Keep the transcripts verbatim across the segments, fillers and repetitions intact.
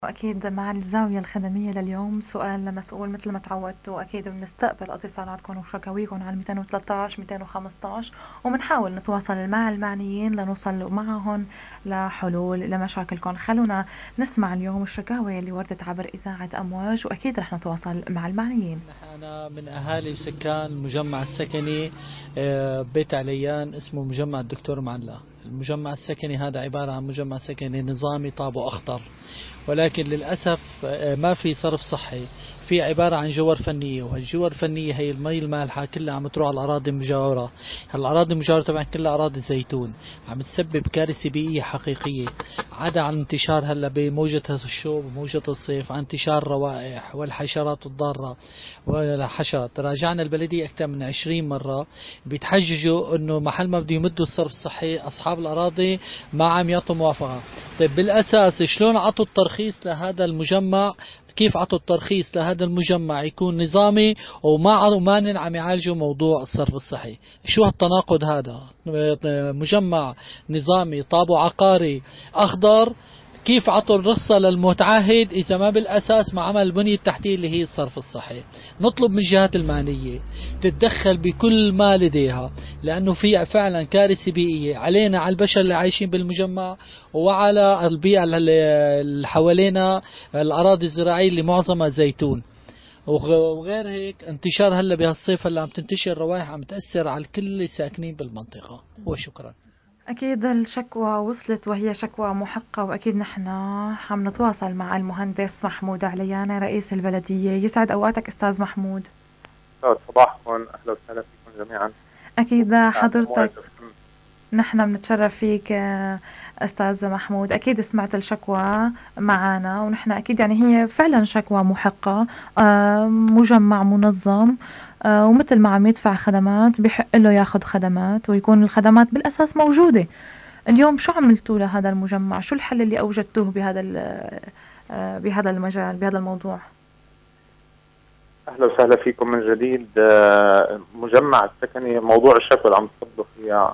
أكيد مع الزاوية الخدمية لليوم سؤال لمسؤول مثل ما تعودتوا. أكيد بنستقبل اتصالاتكم وشكاويكم على مئتين وثلاثة عشر مئتين وخمسة عشر وبنحاول نتواصل مع المعنيين لنوصل معهم لحلول لمشاكلكم. خلونا نسمع اليوم الشكاوي اللي وردت عبر إذاعة أمواج وأكيد رح نتواصل مع المعنيين. أنا من أهالي وسكان المجمع السكني آه، بيت عليان، اسمه مجمع الدكتور معلا. المجمع السكني هذا عبارة عن مجمع سكني نظامي طابو أخضر، ولكن للأسف آه، ما في صرف صحي، في عبارة عن جوار فنية، والجوار الفنية هي المي المالحة كلها عم تروح على الأراضي المجاورة. هالأراضي المجاورة طبعا كلها أراضي زيتون، عم تسبب كارثة بيئية حقيقية، عدا عن انتشار هلا بموجة الشوب وموجة الصيف عن انتشار روائح والحشرات الضارة والحشرات. راجعنا البلدية أكثر من عشرين مرة، بيتحججوا إنه محل ما بده يمدوا الصرف الصحي أصحاب الأراضي ما عم يعطوا موافقة. طيب بالأساس شلون عطوا الترخيص لهذا المجمع؟ كيف عطوا الترخيص لهذا المجمع يكون نظامي وما وما عم يعالجوا موضوع الصرف الصحي؟ شو هالتناقض هذا؟ مجمع نظامي طابو عقاري أخضر، كيف عطوا الرخصة للمتعهد إذا ما بالأساس ما عمل البنية التحتية اللي هي الصرف الصحي؟ نطلب من الجهات المعنية تتدخل بكل ما لديها، لأنه في فعلا كارثة بيئية علينا، على البشر اللي عايشين بالمجمع وعلى البيئة اللي حوالينا، الأراضي الزراعية اللي معظمها زيتون. وغير هيك انتشار هلا بهالصيف هلا عم تنتشر روائح عم تأثر على كل الساكنين بالمنطقة. وشكرا. أكيد الشكوى وصلت وهي شكوى محقة، وأكيد نحن عم نتواصل مع المهندس محمود عليان رئيس البلدية. يسعد أوقاتك أستاذ محمود. صباحكم، أهلا وسهلا فيكم جميعا. أكيد حضرتك نحن بنتشرف فيك أستاذ محمود. أكيد سمعت الشكوى معنا، ونحن أكيد يعني هي فعلا شكوى محقة. مجمع منظم ومثل ما عم يدفع خدمات بحق له ياخذ خدمات ويكون الخدمات بالأساس موجودة. اليوم شو عملتوا لهذا المجمع؟ شو الحل اللي أوجدتوه بهذا بهذا المجال بهذا الموضوع؟ أهلا وسهلا فيكم من جديد. مجمع السكني، موضوع الشكوى اللي عم تفضلوا فيها،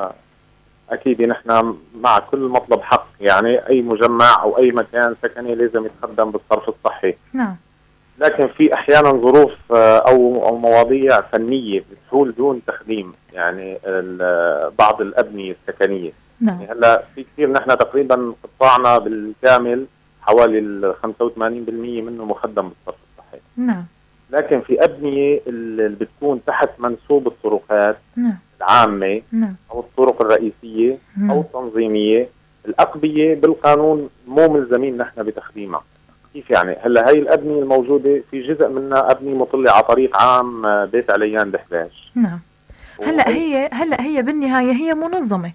أكيد نحن مع كل مطلب حق، يعني أي مجمع أو أي مكان سكني لازم يتخدم بالصرف الصحي. نعم. لكن في أحيانا ظروف أو أو مواضيع فنية بتحول دون تخديم، يعني بعض الأبنية السكنية. نعم. يعني هلا في كثير، نحن تقريبا قطاعنا بالكامل حوالي ال خمسة وثمانين بالمئة منه مخدم بالصرف الصحي. نعم. لكن في أبنية اللي بتكون تحت منسوب الطرقات نعم. العامة، نعم. أو الطرق الرئيسية، نعم. أو التنظيمية، الأقبية بالقانون مو ملزمين نحن بتخديمها. كيف يعني؟ هلا هي الأبنية الموجودة في جزء منها أبنية مطلة على طريق عام بيت عليان دحلاش. نعم. هلا هي هلا هي بالنهاية هي منظمة.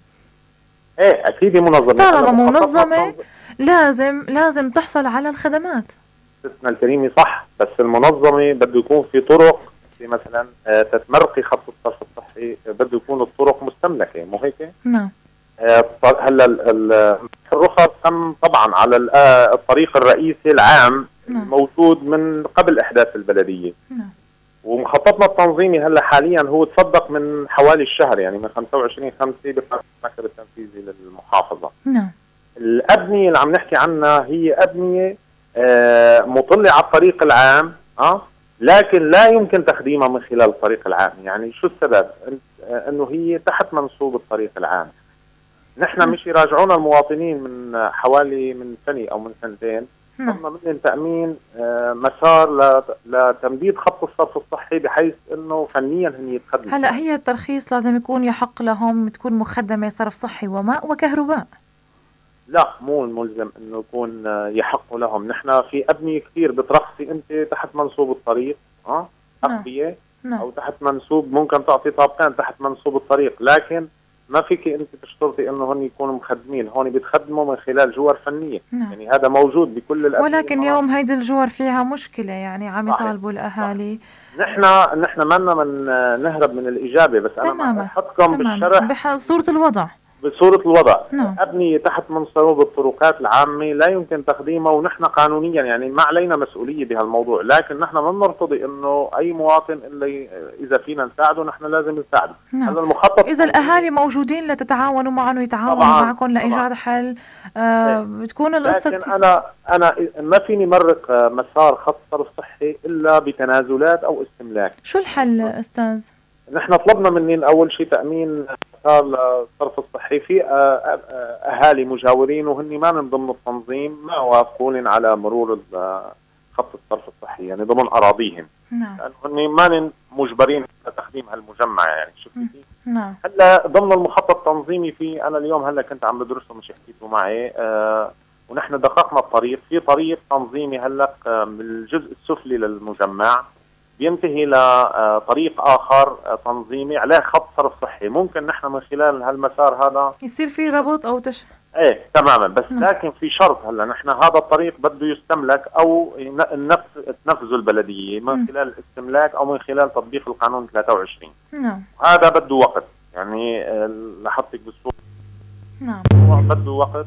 ايه أكيد منظمة. طالما منظمة لازم لازم تحصل على الخدمات. ستنا الكريمة صح، بس المنظمة بده يكون في طرق، في مثلا تتمرقي خط الصرف الصحي بده يكون الطرق مستملكة، مو هيك؟ نعم. هلا الرخص تم طبعا على الطريق الرئيسي العام. نعم. موجود من قبل احداث البلديه. نعم. ومخططنا التنظيمي هلا حاليا هو تصدق من حوالي الشهر، يعني من خمسة وعشرين خمسة بقرار المكتب التنفيذي للمحافظه. نعم. الابنيه اللي عم نحكي عنها هي ابنيه آه مطله على الطريق العام، اه لكن لا يمكن تخديمها من خلال الطريق العام. يعني شو السبب؟ آه انه هي تحت منسوب الطريق العام. نحن مش يراجعونا المواطنين من حوالي من سنة أو من سنتين، طلبنا منهم تأمين مسار لتمديد خط الصرف الصحي بحيث أنه فنيا هن يتخدموا. هلا هي الترخيص لازم يكون يحق لهم تكون مخدمة صرف صحي وماء وكهرباء. لا، مو الملزم أنه يكون يحق لهم. نحن في أبنية كثير بترخصي أنت تحت منسوب الطريق، أه أقبية، أو تحت منسوب، ممكن تعطي طابقين تحت منسوب الطريق، لكن ما فيك انت تشترطي انه هن يكونوا مخدمين. هون بيتخدموا من خلال جوار فنيه. نعم. يعني هذا موجود بكل الأبنية. ولكن اليوم هيدي الجوار فيها مشكله، يعني عم يطالبوا الاهالي. نحن نحن ما من نهرب من الاجابه، بس انا تماما. احطكم بالشرح بصوره الوضع. بصورة الوضع نعم. أبنية تحت منصوب الطرقات العامة لا يمكن تقديمها، ونحن قانونيا يعني ما علينا مسؤولية بهالموضوع، لكن نحن ما بنرتضي إنه أي مواطن اللي إذا فينا نساعده نحن لازم نساعده. نعم. هذا المخطط إذا الأهالي موجودين لتتعاونوا معهم ويتعاونوا طبعاً معكم لإيجاد حل، آه بتكون القصة لكن كتير. أنا أنا ما فيني مرق مسار خط صرف صحي إلا بتنازلات أو استملاك. شو الحل أستاذ؟ نحن طلبنا منين أول شيء تأمين مسار الصرف الصحي في أهالي مجاورين وهن ما من ضمن التنظيم ما وافقون على مرور خط الصرف الصحي يعني ضمن أراضيهم. نعم. لأنه هن ما مجبرين على تقديم هالمجمع يعني شفتي. نعم. هلا ضمن المخطط التنظيمي في أنا اليوم هلا كنت عم بدرسه مش حكيته معي آه ونحن دققنا الطريق في طريق تنظيمي هلا بالجزء السفلي للمجمع بينتهي لطريق آخر تنظيمي عليه خط صرف صحي. ممكن نحن من خلال هالمسار هذا يصير في ربط أو تش ايه تماما، بس م. لكن في شرط. هلا نحن هذا الطريق بده يستملك او تنفذه البلدية من م. خلال الاستملاك او من خلال تطبيق القانون ثلاثة وعشرين. نعم. هذا بده وقت يعني لحطك بالصورة. نعم. بده وقت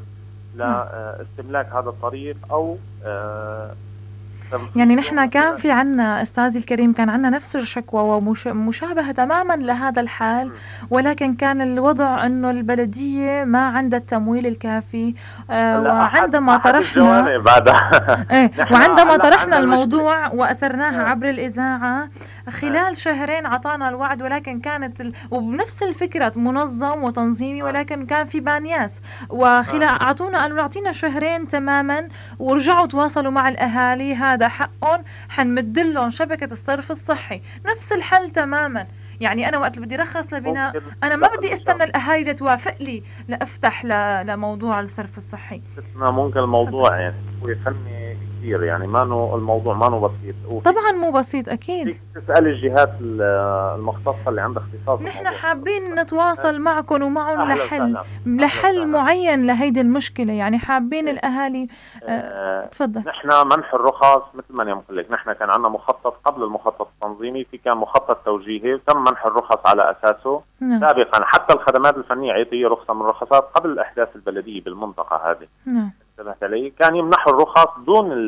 لاستملاك هذا الطريق او آه يعني نحن كان في عنا أستاذي الكريم كان عنا نفس الشكوى ومشابهة تماما لهذا الحال، ولكن كان الوضع أنه البلدية ما عندها التمويل الكافي. آه وعندما طرحنا ايه وعندما طرحنا الموضوع وأسرناها عبر الإذاعة خلال شهرين عطانا الوعد، ولكن كانت ال... وبنفس الفكرة منظم وتنظيمي، ولكن كان في بانياس وخلال أعطونا قالوا نعطينا شهرين تماما ورجعوا تواصلوا مع الأهالي هذا حقهم حنمدلهم شبكة الصرف الصحي. نفس الحل تماما. يعني أنا وقت بدي رخص لبناء أنا ما بدي استنى الأهالي لتوافق لي لأفتح ل... لموضوع الصرف الصحي. ممكن الموضوع يعني هو فني كثير يعني ما نو الموضوع ما نو بسيط. طبعا مو بسيط أكيد. فيك تسأل الجهات المختصة اللي عندها اختصاص. نحن حابين نتواصل معكم ومعهم لحل لحل معين لهيدي المشكلة. يعني حابين الأهالي أه تفضل. نحن منح الرخص مثل ما أنا بقول لك، نحن كان عندنا مخطط قبل المخطط التنظيمي، في كان مخطط توجيهي وتم منح الرخص على أساسه. نعم. سابقا حتى الخدمات الفنية عطية رخصة من الرخصات قبل الأحداث البلدية بالمنطقة هذه. نعم. انتبهت علي؟ كان يمنحوا الرخص دون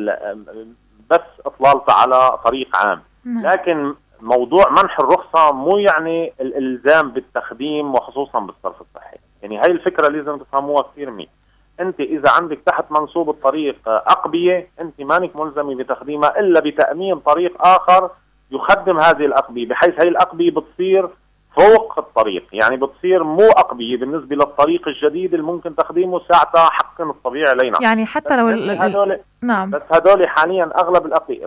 بس إطلالته على طريق عام. نعم. لكن موضوع منح الرخصة مو يعني الإلزام بالتخديم وخصوصا بالصرف الصحي. يعني هاي الفكرة اللي لازم تفهموها كثير منيح. أنت إذا عندك تحت منصوب الطريق أقبية أنت مانك ملزمة بتخديمها إلا بتأمين طريق آخر يخدم هذه الأقبية، بحيث هاي الأقبية بتصير فوق الطريق، يعني بتصير مو أقبية بالنسبة للطريق الجديد اللي ممكن تخديمه ساعتها حق الطبيعي علينا. يعني حتى لو هدول نعم. بس هدول حاليا أغلب الأقبية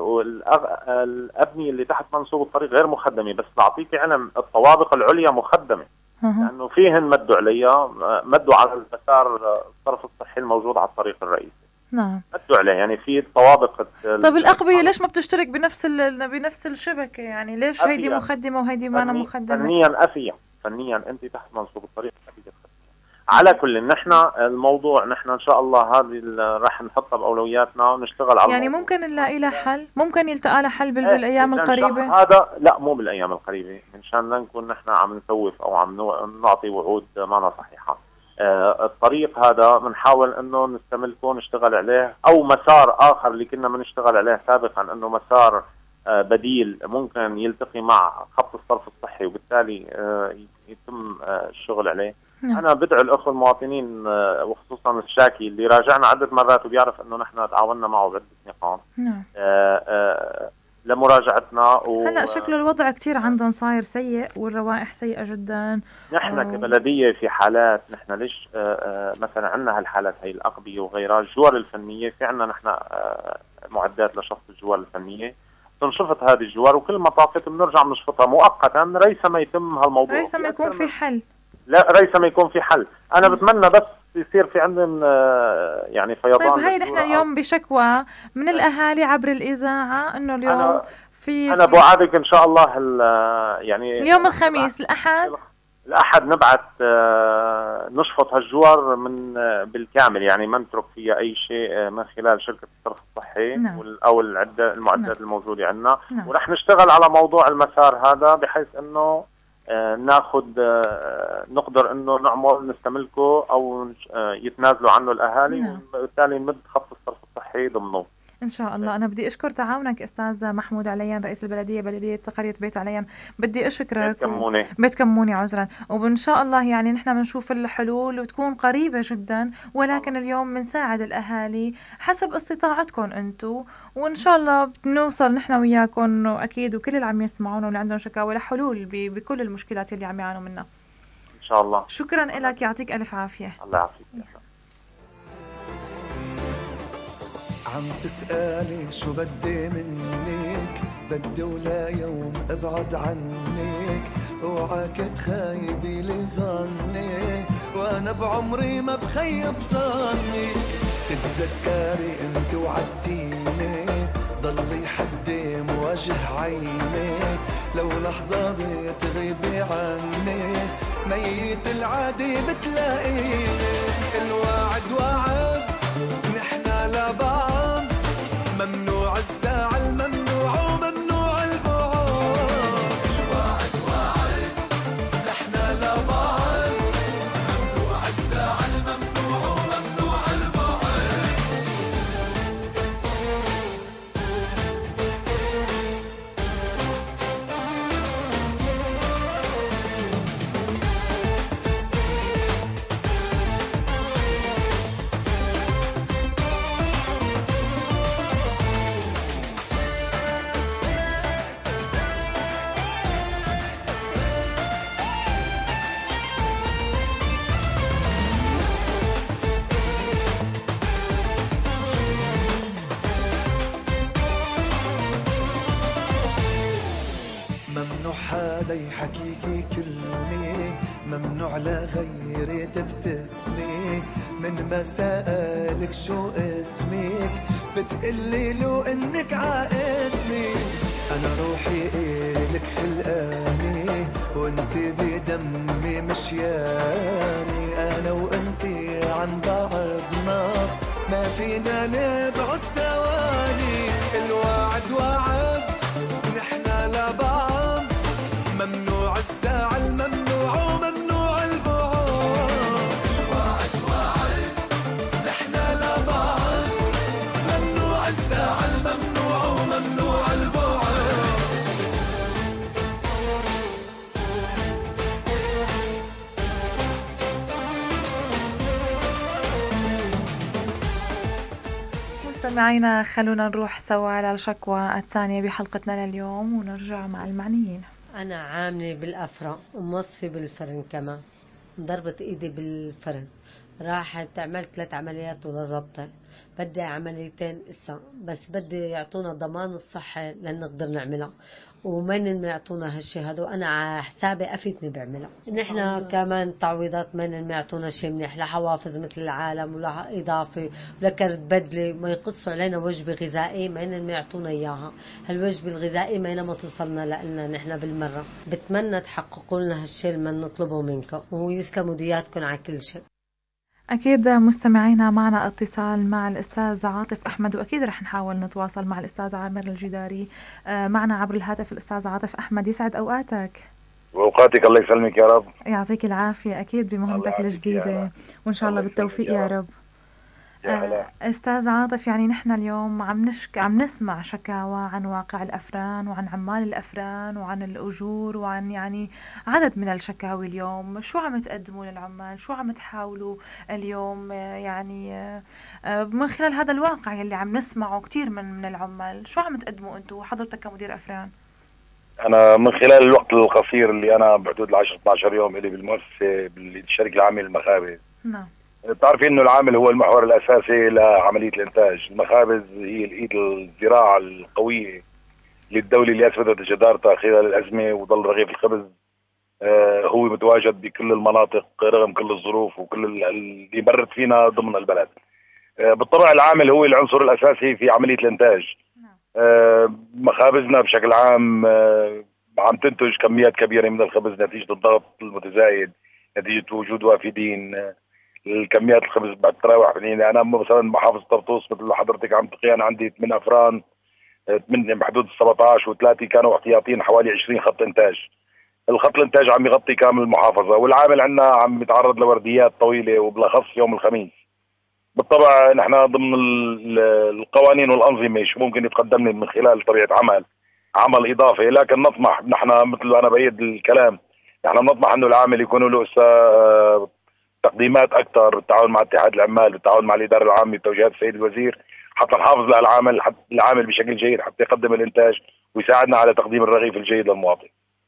والأبنية اللي تحت منصوب الطريق غير مخدمة، بس تعطيك علم الطوابق العليا مخدمة. لأنه فيهن مدوا عليها مدوا على المسار الصرف الصحي الموجود على الطريق الرئيسي. نعم. مدوا عليه يعني في الطوابق. طيب الأقبية ليش ما بتشترك بنفس بنفس الشبكة؟ يعني ليش هيدي مخدمة وهيدي معنا مخدمة؟ فنيا أفيا فنيا أنت تحت منصوب الطريق أفيا. على كل نحن الموضوع نحن إن شاء الله هذه راح نحطها بأولوياتنا ونشتغل على يعني الموضوع. ممكن نلاقي لها حل، ممكن يلتقى لها حل بالأيام القريبة. هذا لا مو بالأيام القريبة، من شان لا نكون نحن عم نسوف أو عم نعطي وعود ما صحيحة. آه الطريق هذا بنحاول انه نستملكه ونشتغل عليه، او مسار اخر اللي كنا بنشتغل عليه سابقا انه مسار آه بديل ممكن يلتقي مع خط الصرف الصحي وبالتالي آه يتم آه الشغل عليه. نعم. انا بدعو الاخوه المواطنين آه وخصوصا الشاكي اللي راجعنا عدة مرات وبيعرف انه نحن تعاوننا معه بعدة نقاط. نعم. آه آه لمراجعتنا. و... هلا شكله الوضع كثير عندهم صاير سيء والروائح سيئة جدا. نحن أو... كبلدية في حالات نحن ليش آآ آآ مثلا عندنا هالحالات هي الأقبية وغيرها الجوار الفنية، في عندنا نحن معدات لشفط الجوار الفنية، تنشفط هذه الجوار وكل ما طاقت بنرجع بنشفطها مؤقتا ريث ما يتم هالموضوع. ريث ما يكون في حل. لا ريث ما يكون في حل. أنا م. بتمنى بس يصير في عندهم يعني فيضان. طيب هاي نحن اليوم بشكوى من الأهالي عبر الإذاعة إنه اليوم أنا في أنا بوعدك إن شاء الله يعني اليوم الخميس الأحد الأحد نبعث نشفط هالجوار من بالكامل، يعني ما نترك فيها أي شيء من خلال شركة الصرف الصحي. نعم. أو العدة المعدات. نعم. الموجودة عندنا. نعم. ورح نشتغل على موضوع المسار هذا بحيث إنه ناخذ نقدر انه نعمل نستملكه او يتنازلوا عنه الاهالي. نعم. وبالتالي نمد خط الصرف الصحي ضمنه ان شاء الله. انا بدي اشكر تعاونك استاذ محمود عليان، رئيس البلديه بلديه قريه بيت عليان. بدي اشكرك. بيت كموني. و... بيت كموني عذرا. وان شاء الله يعني نحن بنشوف الحلول وتكون قريبه جدا، ولكن اليوم بنساعد الاهالي حسب استطاعتكم انتم، وان شاء الله بنوصل نحن وياكم واكيد وكل اللي عم يسمعونا واللي عندهم شكاوى لحلول ب... بكل المشكلات اللي عم يعانوا منها ان شاء الله. شكرا لك، يعطيك الف عافيه. الله يعافيك. عم تسألي شو بدي منك، بدي ولا يوم ابعد عنك، اوعاك تخيبي لي ظني، وانا بعمري ما بخيب ظنك. تتذكري انت وعدتيني ضلي حدي مواجه عيني، لو لحظة بتغيبي عني ميت العادي بتلاقيني. الوعد وعد نحنا لبعض، ممنوع الساعة الممنوع وممنوع البعد. الوعد وعد نحنا لبعض، ممنوع الساعة الممنوع وممنوع البعد. ممنوع حدا يحكيكي كلمة، ممنوع لغيري تبتسمي، من ما سألك شو اسمك بتقلي له انك عاسمي. انا روحي الك خلقاني وانت بدمي مشياني، انا وانتي عن بعضنا ما فينا نبعد ثواني. الوعد وعد نحنا لبعض، ممنوع الساعة الممنوع وممنوع البعد. الوعد وعد نحنا لبعض، ممنوع الساعة الممنوع وممنوع البعد. مستمعينا خلونا نروح سوا على الشكوى الثانية بحلقتنا لليوم ونرجع مع المعنيين. أنا عاملة بالأفرع وموظفة بالفرن كمان، ضربت إيدي بالفرن، راحت عملت ثلاث عمليات ولا ظبطت، بدي عمليتين إسا، بس بدي يعطونا ضمان الصحة لنقدر نعملها، ومين يعطونا هالشي هذا، وأنا على حسابي أفيتني بعملها. نحن كمان تعويضات مين يعطونا شي منيح، لحوافز مثل العالم ولا إضافة ولا كرت بدلة، ما يقصوا علينا وجبة غذائي مين يعطونا إياها. هالوجبة الغذائية مين ما توصلنا لنا نحن بالمرة. بتمنى تحققوا لنا هالشي اللي نطلبه منكم، ويسلموا دياتكم على كل شيء. أكيد مستمعينا معنا اتصال مع الأستاذ عاطف أحمد، وأكيد رح نحاول نتواصل مع الأستاذ عامر الجداري. معنا عبر الهاتف الأستاذ عاطف أحمد، يسعد أوقاتك. وأوقاتك الله يسلمك يا رب. يعطيك العافية أكيد بمهمتك الجديدة، وإن شاء الله بالتوفيق يا رب. يا أستاذ عاطف، يعني نحن اليوم عم نشك عم نسمع شكاوى عن واقع الأفران وعن عمال الأفران وعن الأجور وعن يعني عدد من الشكاوي اليوم. شو عم تقدموا للعمال؟ شو عم تحاولوا اليوم يعني من خلال هذا الواقع اللي عم نسمعه كتير من من العمال؟ شو عم تقدموا أنتوا حضرتك كمدير أفران؟ أنا من خلال الوقت القصير اللي أنا بحدود العشر اثنا عشر يوم اللي بالمؤسسة بالشركة العامة للمخابز. نعم. بتعرفي انه العامل هو المحور الاساسي لعمليه الانتاج، المخابز هي الايد الذراع القويه للدوله اللي اثبتت جدارتها خلال الازمه، وظل رغيف الخبز آه هو متواجد بكل المناطق رغم كل الظروف وكل اللي مرت فينا ضمن البلد. آه بالطبع العامل هو العنصر الاساسي في عمليه الانتاج. آه مخابزنا بشكل عام آه عم تنتج كميات كبيره من الخبز نتيجه الضغط المتزايد، نتيجه وجود وافدين. آه الكميات الخبز بتتراوح يعني انا مثلا محافظه طرطوس مثل حضرتك عم تقي انا عندي ثمان افران، من بحدود سبعة عشر وثلاثه كانوا احتياطيين حوالي عشرين خط انتاج. الخط الانتاج عم يغطي كامل المحافظه، والعامل عندنا عم يتعرض لورديات طويله وبالاخص يوم الخميس. بالطبع نحن ضمن القوانين والانظمه شو ممكن يتقدم لنا من خلال طبيعه عمل عمل اضافي، لكن نطمح نحن مثل انا بايد الكلام، نحن بنطمح انه العامل يكون له تقديمات اكثر بالتعاون مع اتحاد العمال، بالتعاون مع الاداره العامه بتوجيهات السيد الوزير، حتى نحافظ على العامل حتى العامل بشكل جيد حتى يقدم الانتاج ويساعدنا على تقديم الرغيف الجيد للمواطن.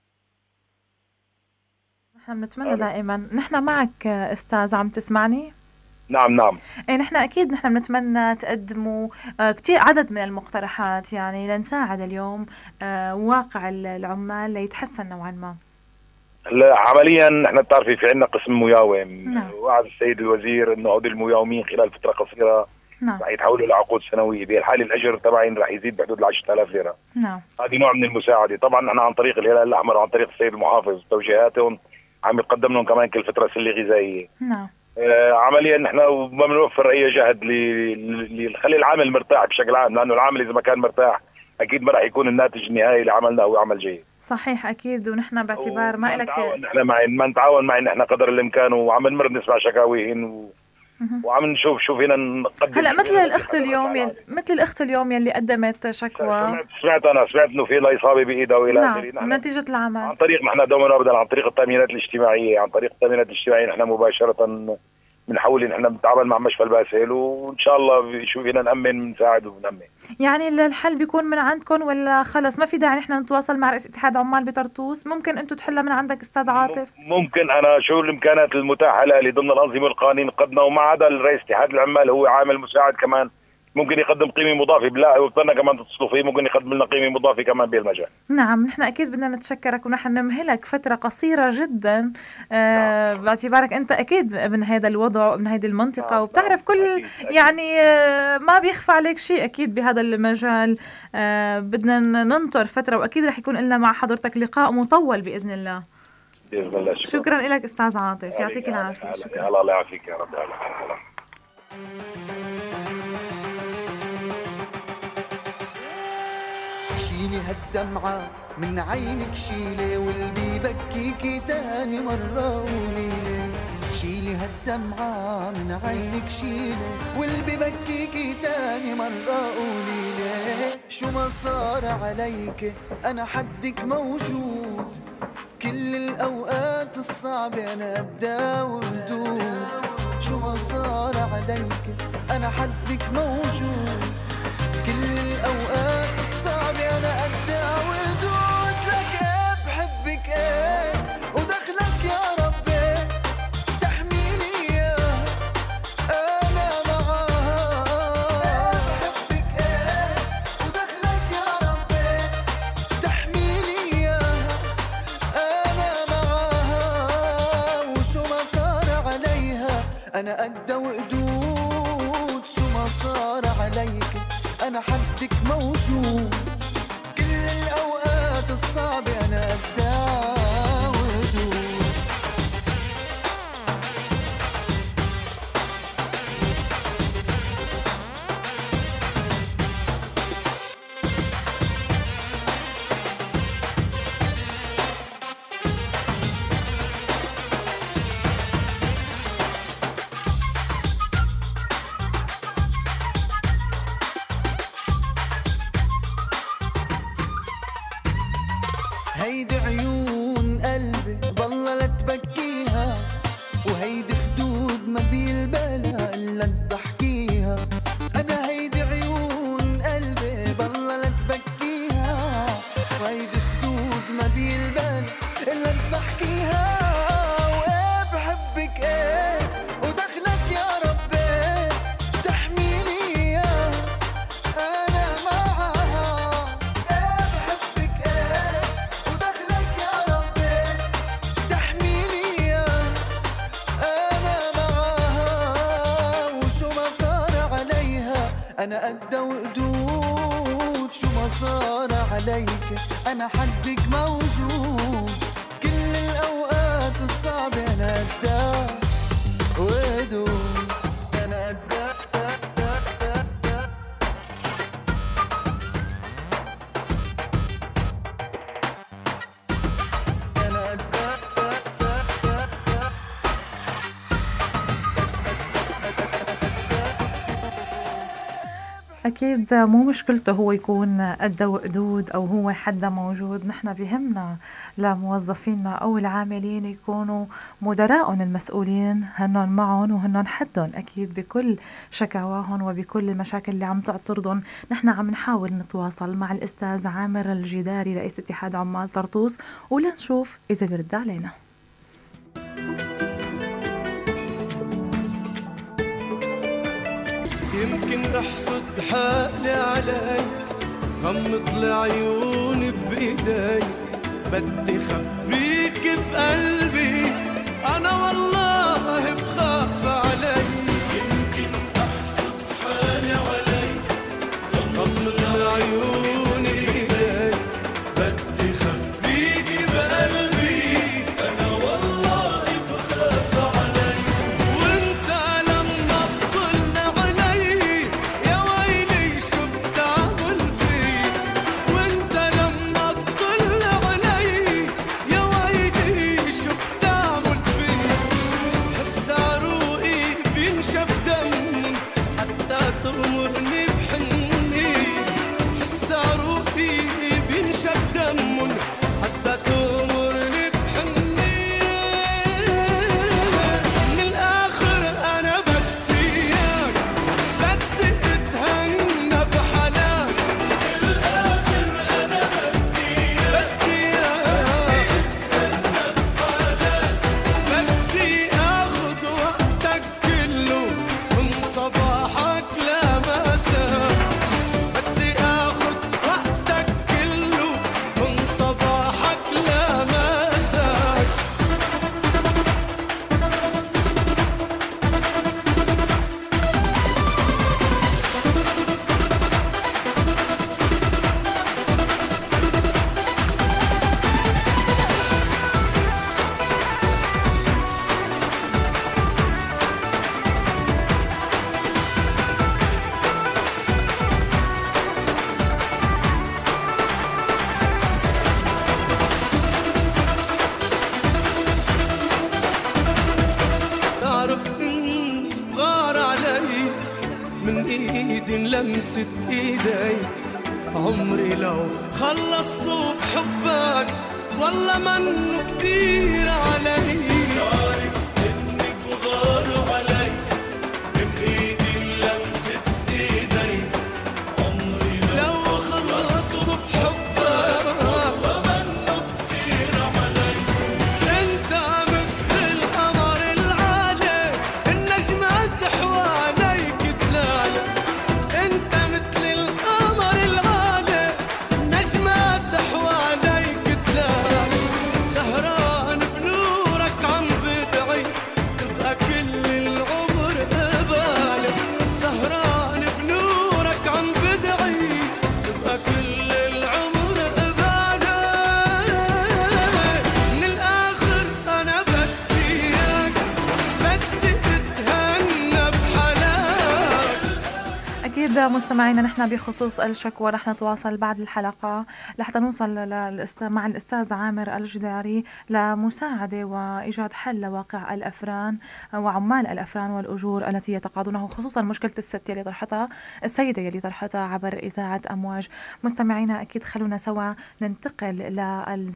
نحن بنتمنى دائما. نحن معك استاذ، عم تسمعني؟ نعم نعم. ايه نحن اكيد نحن بنتمنى تقدموا آه كثير عدد من المقترحات يعني لنساعد اليوم آه واقع العمال ليتحسن نوعا ما. لا عمليا نحن بتعرفي في عندنا قسم مياوم. نعم. وعد السيد الوزير انه هودي المياومين خلال فتره قصيره نعم رح يتحولوا لعقود سنويه، بهالحاله الاجر تبعين رح يزيد بحدود ال عشرة آلاف ليره. نعم. هذه نوع من المساعده، طبعا نحن عن طريق الهلال الاحمر وعن طريق السيد المحافظ توجيهاتهم عم يقدم لهم كمان كل فتره سله غذائيه. نعم. آه عمليا نحن ما بنوفر اي جهد لخلي العامل مرتاح بشكل عام، لانه العامل اذا ما كان مرتاح اكيد ما رح يكون الناتج النهائي لعملنا هو عمل جيد. صحيح اكيد. ونحن باعتبار ما لك نحن معي ما نتعاون معي نحن قدر الامكان، وعم نمر نسمع شكاويهن و... وعم نشوف شو فينا نقدم. هلا مثل الاخت اليوم يل... مثل الاخت اليوم يلي قدمت شكوى، سمعت, سمعت انا سمعت انه في لا اصابه بايدها والى اخره. نعم نتيجه العمل عن طريق نحن دوما ابدا عن طريق التامينات الاجتماعيه، عن طريق التامينات الاجتماعيه نحن مباشره بنحاول نحن بنتعامل مع مشفى الباسل، وان شاء الله شو فينا نامن بنساعد وبنامن. يعني الحل بيكون من عندكم ولا خلص ما في داعي نحن نتواصل مع رئيس اتحاد عمال بطرطوس؟ ممكن انتم تحلها من عندك استاذ عاطف؟ ممكن انا شو الامكانات المتاحه لي ضمن الانظمه والقوانين قدنا، وما عدا رئيس اتحاد العمال هو عامل مساعد كمان ممكن يقدم قيمه مضافه، لا وبدنا كمان تتصلوا فيه ممكن يقدم لنا قيمه مضافه كمان بهالمجال. نعم نحن اكيد بدنا نتشكرك ونحن نمهلك فتره قصيره جدا آه نعم. باعتبارك انت اكيد من هذا الوضع ومن هذه المنطقه نعم. وبتعرف كل أكيد. أكيد. يعني آه ما بيخفى عليك شيء اكيد بهذا المجال. آه بدنا ننطر فتره واكيد رح يكون لنا مع حضرتك لقاء مطول باذن الله. باذن الله. شكرا, شكرا لك استاذ عاطف، يعطيك العافيه. شكرا. الله يعافيك يا رب. شيلي هالدمعة من عينك شيلي، واللي ببكيكي تاني مرة قوليلي. شيلي هالدمعة من عينك شيلي، واللي ببكيكي تاني مرة قوليلي. شو ما صار عليك أنا حدك موجود، كل الأوقات الصعبة أنا قدها وهدود. شو ما صار عليك أنا حدك موجود، كل الأوقات الصعبة أنا قدها وهدود. لك إيه بحبك إيه ودخلك يا ربي تحميلي إياه أنا معاها. إيه بحبك إيه ودخلك يا ربي تحميلي إياه أنا معاها. وشو ما صار عليها أنا قدها وقدود. شو ما صار عليك أنا حدك موجود، كل الأوقات الصعبة أنا قدها وقدود. هيدي عيون قلبي بالله لا تبكيها، وهيدي خدود ما بيلبالها إلا تضحكيها. أنا هيدي عيون قلبي بالله لا تبكيها، وهيدي خدود ما بيلبالها إلا تضحكيها. وإيه بحبك إيه ودخلك يا ربي تحميلي إياه أنا معاها. إيه بحبك إيه ودخلك يا ربي تحميلي إياه أنا معاها. وشو ما صار عليها أنا قدها وقدود. شو ما صار عليك أنا حدك موجود، كل الأوقات الصعبة أنا قدها وقدود. أنا قدها أنا أكيد مو مشكلته هو يكون قد وقدود أو هو حدا موجود. نحن بهمنا لموظفينا أو العاملين يكونوا مدراءهم المسؤولين هنن معهم وهنن حدهم أكيد بكل شكاواهم وبكل المشاكل اللي عم تعترضهم. نحن عم نحاول نتواصل مع الأستاذ عامر الجداري رئيس اتحاد عمال طرطوس ولنشوف إذا برد علينا. يمكن احسد حالي عليك، غمض عيوني بايدي، بدي خبيك بقلبي، انا والله بخاف عليك. يمكن احسد حالي عليك، غمض عيوني بايدي، بدي خبيك بقلبي، انا والله بخاف عليك. وانت لما تطل علي يا ويلي شو بتعمل فيه، وانت لما تطل علي يا ويلي شو بتعمل فيه. حس عروقي بينشف دم حتى تغمرني بحني، حس عروقي بينشف دم حتى تغمرني بحني. من الآخر أنا بدي إياك، بدي أتهنى بحلاك. من الآخر أنا بدي إياك، بدي أتهنى بحلاك. بدي آخد وقتك كله من صباحك لمساك، بدي آخد وقتك كله من صباحك لمساك. تعرف إني غار عليك من إيدي لمسة إيدي، عمري لو خلصته بحبك والله منه كتير علي. تعرف إني بغار علي من إيدي لمسة إيدي، عمري لو خلصته بحبك والله منه كتير علي. انت مثل القمر العالي، النجمات حواليك تلالي. انت مثل القمر العالي، النجمات حواليك تلالي. سهران بنورك عم بدعي تبقى كل العمر قبالي. سهران بنورك عم بدعي تبقى كل العمر قبالي. من الآخر أنا بدي إياك، بدي أتهنى بحلاك. أكيد مستمعينا نحن بخصوص الشكوى رح نتواصل بعد الحلقة لحتى نوصل للأست- مع الأستاذ عامر الجداري لمساعدة وإيجاد حل لواقع الأفران وعمال الأفران والأجور التي يتقاضونها، خصوصا مشكلة الست يلي طرحتها السيدة يلي طرحتها عبر إذاعة أمواج. مستمعينا أكيد خلونا سوا ننتقل لل